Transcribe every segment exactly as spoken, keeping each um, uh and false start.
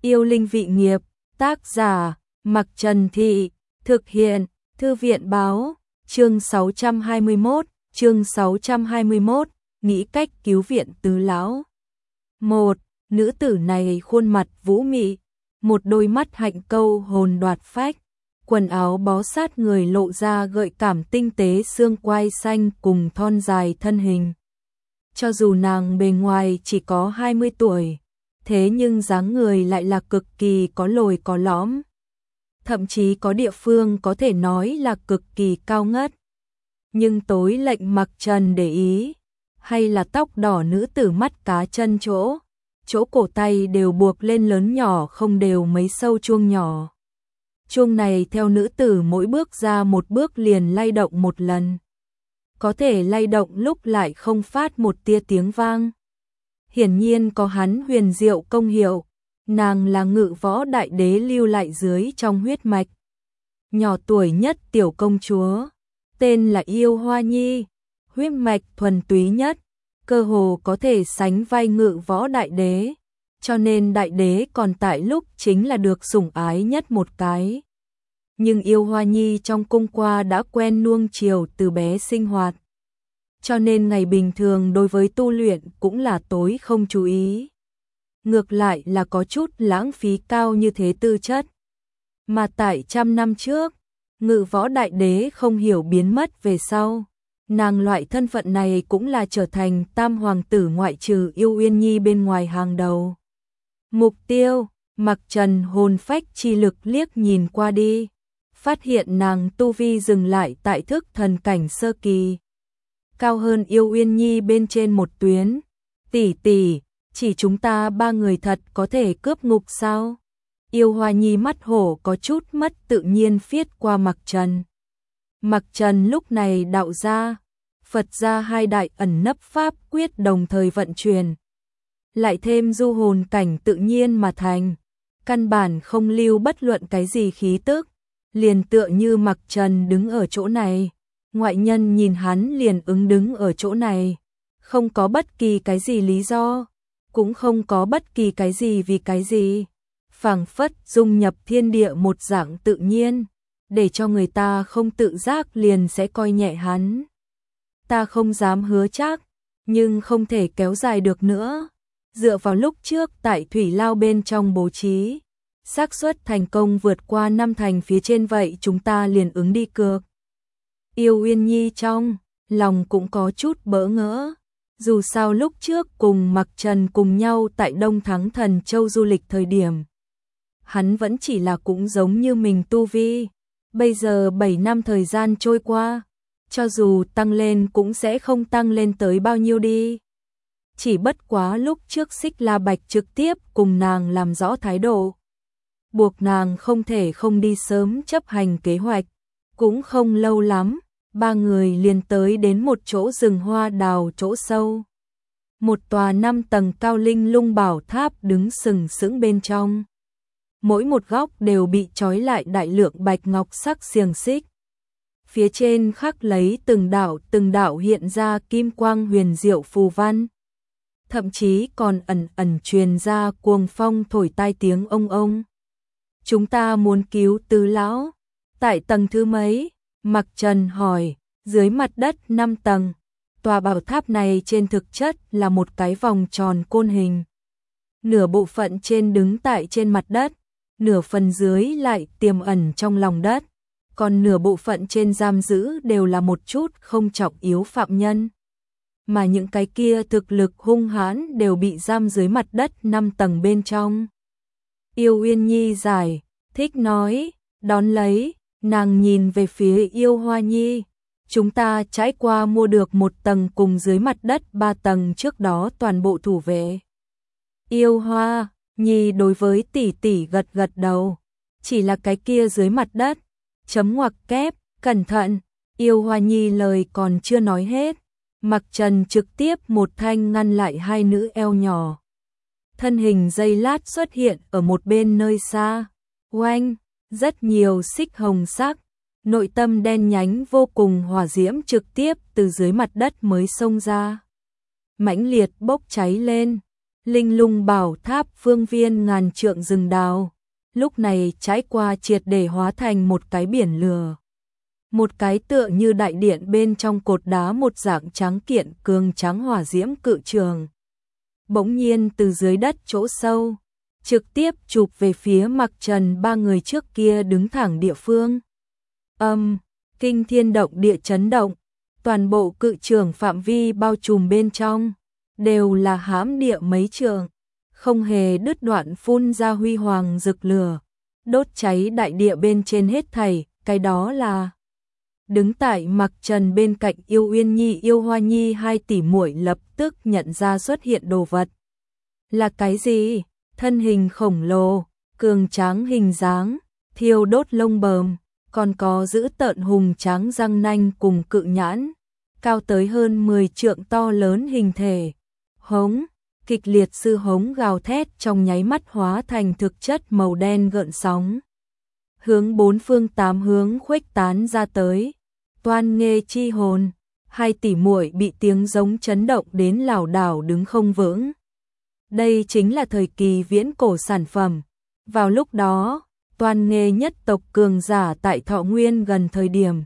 Yêu linh vị nghiệp, tác giả, Mặc Trần Thị, thực hiện, Thư viện báo, chương sáu trăm hai mươi mốt, chương sáu trăm hai mươi mốt, nghĩ cách cứu viện tứ lão. Một, nữ tử này khuôn mặt vũ mị, một đôi mắt hạnh câu hồn đoạt phách, quần áo bó sát người lộ ra gợi cảm tinh tế xương quai xanh cùng thon dài thân hình. Cho dù nàng bề ngoài chỉ có hai mươi tuổi, thế nhưng dáng người lại là cực kỳ có lồi có lõm. Thậm chí có địa phương có thể nói là cực kỳ cao ngất. Nhưng tối lệnh Mặc Trần để ý, hay là tóc đỏ nữ tử mắt cá chân chỗ, chỗ cổ tay đều buộc lên lớn nhỏ không đều mấy sâu chuông nhỏ. Chuông này theo nữ tử mỗi bước ra một bước liền lay động một lần. Có thể lay động lúc lại không phát một tia tiếng vang. Hiển nhiên có hắn huyền diệu công hiệu, nàng là Ngự Võ Đại Đế lưu lại dưới trong huyết mạch. Nhỏ tuổi nhất tiểu công chúa, tên là Yêu Hoa Nhi, huyết mạch thuần túy nhất, cơ hồ có thể sánh vai Ngự Võ Đại Đế, cho nên Đại Đế còn tại lúc chính là được sủng ái nhất một cái. Nhưng Yêu Hoa Nhi trong cung qua đã quen nuông chiều từ bé sinh hoạt, cho nên ngày bình thường đối với tu luyện cũng là tối không chú ý. Ngược lại là có chút lãng phí cao như thế tư chất. Mà tại trăm năm trước, Ngự Võ Đại Đế không hiểu biến mất về sau, nàng loại thân phận này cũng là trở thành tam hoàng tử ngoại trừ Yêu Uyên Nhi bên ngoài hàng đầu. Mục tiêu, Mặc Trần hồn phách chi lực liếc nhìn qua đi, phát hiện nàng tu vi dừng lại tại thức thần cảnh sơ kỳ, cao hơn Yêu Uyên Nhi bên trên một tuyến. Tỷ tỷ, chỉ chúng ta ba người thật có thể cướp ngục sao? Yêu Hoa Nhi mắt hổ có chút mất tự nhiên phiết qua Mặc Trần. Mặc Trần lúc này đạo ra, Phật ra hai đại ẩn nấp pháp quyết đồng thời vận chuyển, lại thêm du hồn cảnh tự nhiên mà thành, căn bản không lưu bất luận cái gì khí tức, liền tựa như Mặc Trần đứng ở chỗ này, ngoại nhân nhìn hắn liền ứng đứng ở chỗ này, không có bất kỳ cái gì lý do, cũng không có bất kỳ cái gì vì cái gì, phảng phất dung nhập thiên địa một dạng tự nhiên, để cho người ta không tự giác liền sẽ coi nhẹ hắn. Ta không dám hứa chắc, nhưng không thể kéo dài được nữa. Dựa vào lúc trước tại thủy lao bên trong bố trí, xác suất thành công vượt qua năm thành phía trên, vậy chúng ta liền ứng đi cược. Yêu Uyên Nhi trong lòng cũng có chút bỡ ngỡ. Dù sao lúc trước cùng Mặc Trần cùng nhau tại Đông Thắng Thần Châu du lịch thời điểm, hắn vẫn chỉ là cũng giống như mình tu vi. Bây giờ bảy năm thời gian trôi qua, cho dù tăng lên cũng sẽ không tăng lên tới bao nhiêu đi. Chỉ bất quá lúc trước Xích La Bạch trực tiếp cùng nàng làm rõ thái độ, buộc nàng không thể không đi sớm chấp hành kế hoạch. Cũng không lâu lắm, ba người liền tới đến một chỗ rừng hoa đào chỗ sâu. Một tòa năm tầng cao linh lung bảo tháp đứng sừng sững bên trong. Mỗi một góc đều bị trói lại đại lượng bạch ngọc sắc xiềng xích. Phía trên khắc lấy từng đạo từng đạo hiện ra kim quang huyền diệu phù văn. Thậm chí còn ẩn ẩn truyền ra cuồng phong thổi tai tiếng ông ông. Chúng ta muốn cứu tứ lão. Tại tầng thứ mấy? Mặc Trần hỏi. Dưới mặt đất năm tầng. Tòa bảo tháp này trên thực chất là một cái vòng tròn côn hình. Nửa bộ phận trên đứng tại trên mặt đất, nửa phần dưới lại tiềm ẩn trong lòng đất, còn nửa bộ phận trên giam giữ đều là một chút không trọng yếu phạm nhân. Mà những cái kia thực lực hung hãn đều bị giam dưới mặt đất năm tầng bên trong. Yêu Uyên Nhi giải thích nói, đón lấy, nàng nhìn về phía Yêu Hoa Nhi. Chúng ta trải qua mua được một tầng cùng dưới mặt đất ba tầng trước đó toàn bộ thủ vệ. Yêu Hoa Nhi đối với tỷ tỷ gật gật đầu. Chỉ là cái kia dưới mặt đất. Chấm ngoặc kép, cẩn thận. Yêu Hoa Nhi lời còn chưa nói hết. Mặc Trần trực tiếp một thanh ngăn lại hai nữ eo nhỏ. Thân hình giây lát xuất hiện ở một bên nơi xa. Oanh, rất nhiều xích hồng sắc. Nội tâm đen nhánh vô cùng hỏa diễm trực tiếp từ dưới mặt đất mới xông ra. Mãnh liệt bốc cháy lên. Linh lung bảo tháp phương viên ngàn trượng rừng đào, lúc này trải qua triệt để hóa thành một cái biển lửa. Một cái tựa như đại điện bên trong cột đá một dạng trắng kiện cường trắng hỏa diễm cự trường. Bỗng nhiên từ dưới đất chỗ sâu, trực tiếp chụp về phía Mặc Trần ba người trước kia đứng thẳng địa phương. Âm, kinh thiên động địa chấn động, toàn bộ cự trường phạm vi bao trùm bên trong, đều là hãm địa mấy trường, không hề đứt đoạn phun ra huy hoàng rực lửa, đốt cháy đại địa bên trên hết thảy, cái đó là... Đứng tại Mặc Trần bên cạnh Yêu Uyên Nhi Yêu Hoa Nhi hai tỷ muội lập tức nhận ra xuất hiện đồ vật. Là cái gì? Thân hình khổng lồ, cường tráng hình dáng, thiêu đốt lông bờm, còn có giữ tợn hùng tráng răng nanh cùng cự nhãn, cao tới hơn mười trượng to lớn hình thể. Hống, kịch liệt sư hống gào thét trong nháy mắt hóa thành thực chất màu đen gợn sóng. Hướng bốn phương tám hướng khuếch tán ra tới. Toan Nghê chi hồn, hai tỷ muội bị tiếng giống chấn động đến lảo đảo đứng không vững. Đây chính là thời kỳ viễn cổ sản phẩm. Vào lúc đó, Toan Nghê nhất tộc cường giả tại Thọ Nguyên gần thời điểm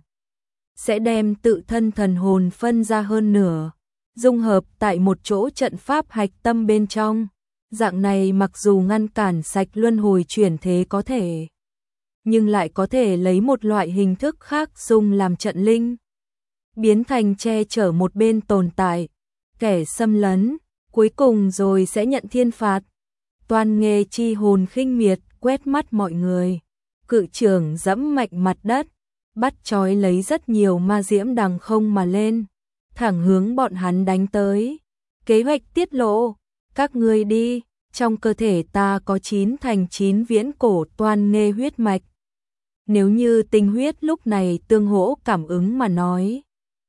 sẽ đem tự thân thần hồn phân ra hơn nửa, dung hợp tại một chỗ trận pháp hạch tâm bên trong. Dạng này mặc dù ngăn cản sạch luân hồi chuyển thế có thể, nhưng lại có thể lấy một loại hình thức khác dùng làm trận linh, biến thành che chở một bên tồn tại, kẻ xâm lấn, cuối cùng rồi sẽ nhận thiên phạt. Toan Nghê chi hồn khinh miệt quét mắt mọi người, cự trưởng dẫm mạnh mặt đất, bắt trói lấy rất nhiều ma diễm đằng không mà lên, thẳng hướng bọn hắn đánh tới. Kế hoạch tiết lộ, các ngươi đi, trong cơ thể ta có chín thành chín viễn cổ Toan Nghê huyết mạch. Nếu như tinh huyết lúc này tương hỗ cảm ứng mà nói,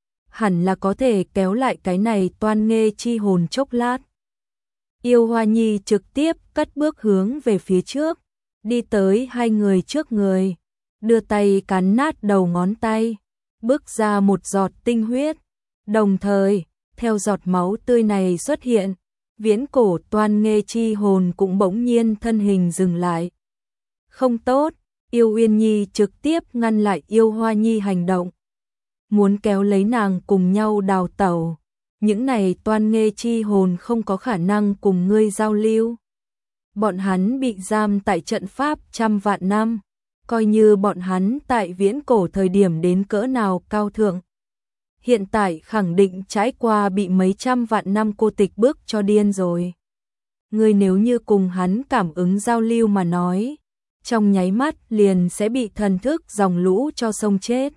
hẳn là có thể kéo lại cái này Toan Nghê chi hồn chốc lát. Yêu Hoa Nhi trực tiếp cất bước hướng về phía trước, đi tới hai người trước người, đưa tay cắn nát đầu ngón tay, bước ra một giọt tinh huyết, đồng thời, theo giọt máu tươi này xuất hiện, viễn cổ Toan Nghê chi hồn cũng bỗng nhiên thân hình dừng lại. Không tốt, Yêu Uyên Nhi trực tiếp ngăn lại Yêu Hoa Nhi hành động, muốn kéo lấy nàng cùng nhau đào tẩu. Những này Toan Nghê chi hồn không có khả năng cùng ngươi giao lưu. Bọn hắn bị giam tại trận pháp trăm vạn năm, coi như bọn hắn tại viễn cổ thời điểm đến cỡ nào cao thượng. Hiện tại khẳng định trải qua bị mấy trăm vạn năm cô tịch bước cho điên rồi. Ngươi nếu như cùng hắn cảm ứng giao lưu mà nói, trong nháy mắt liền sẽ bị thần thức dòng lũ cho sông chết.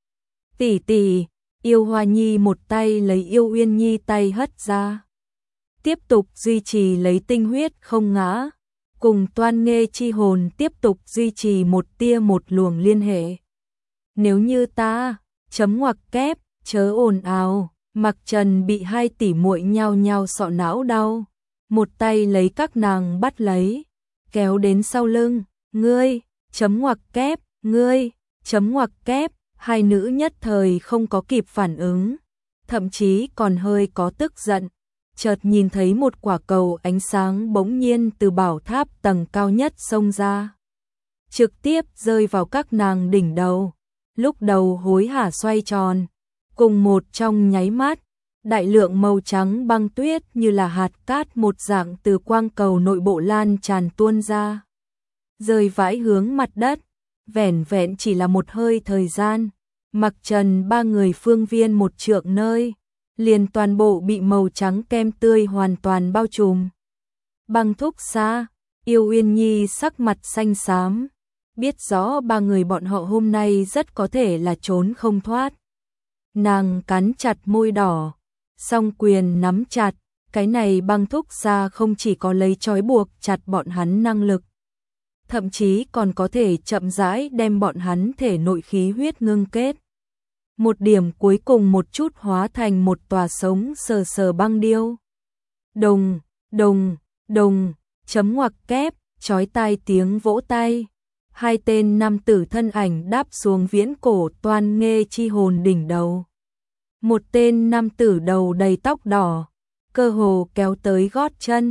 Tỷ tỷ, Yêu Hoa Nhi một tay lấy Yêu Uyên Nhi tay hất ra, tiếp tục duy trì lấy tinh huyết không ngã, cùng Toan Nghê chi hồn tiếp tục duy trì một tia một luồng liên hệ. Nếu như ta, chấm ngoặc kép, chớ ồn ào, Mặc Trần bị hai tỷ muội nhao nhao sọ não đau, một tay lấy các nàng bắt lấy, kéo đến sau lưng, ngươi, chấm ngoặc kép, ngươi, chấm ngoặc kép. Hai nữ nhất thời không có kịp phản ứng, thậm chí còn hơi có tức giận, chợt nhìn thấy một quả cầu ánh sáng bỗng nhiên từ bảo tháp tầng cao nhất xông ra, trực tiếp rơi vào các nàng đỉnh đầu, lúc đầu hối hả xoay tròn, cùng một trong nháy mắt, đại lượng màu trắng băng tuyết như là hạt cát một dạng từ quang cầu nội bộ lan tràn tuôn ra, rơi vãi hướng mặt đất. Vẻn vẹn chỉ là một hơi thời gian, Mặc Trần ba người phương viên một trượng nơi, liền toàn bộ bị màu trắng kem tươi hoàn toàn bao trùm. Băng thúc xa, Yêu Uyên Nhi sắc mặt xanh xám, biết rõ ba người bọn họ hôm nay rất có thể là trốn không thoát. Nàng cắn chặt môi đỏ, song quyền nắm chặt, cái này băng thúc xa không chỉ có lấy trói buộc chặt bọn hắn năng lực, thậm chí còn có thể chậm rãi đem bọn hắn thể nội khí huyết ngưng kết. Một điểm cuối cùng một chút hóa thành một tòa sống sờ sờ băng điêu. Đồng, đồng, đồng, chấm ngoặc kép, chói tai tiếng vỗ tay. Hai tên nam tử thân ảnh đáp xuống viễn cổ Toan Nghê chi hồn đỉnh đầu. Một tên nam tử đầu đầy tóc đỏ, cơ hồ kéo tới gót chân,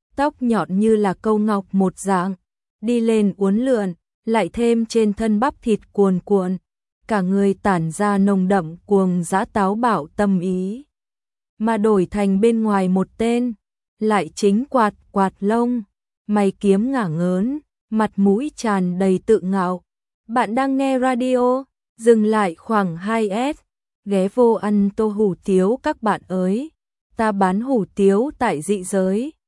tóc nhọn như là câu ngọc một dạng, đi lên uốn lượn, lại thêm trên thân bắp thịt cuồn cuộn, cả người tản ra nồng đậm cuồng dã táo bạo tâm ý. Mà đổi thành bên ngoài một tên, lại chính quạt quạt lông, mày kiếm ngả ngớn, mặt mũi tràn đầy tự ngạo. Bạn đang nghe radio, dừng lại khoảng hai s, ghé vô ăn tô hủ tiếu các bạn ơi, ta bán hủ tiếu tại dị giới.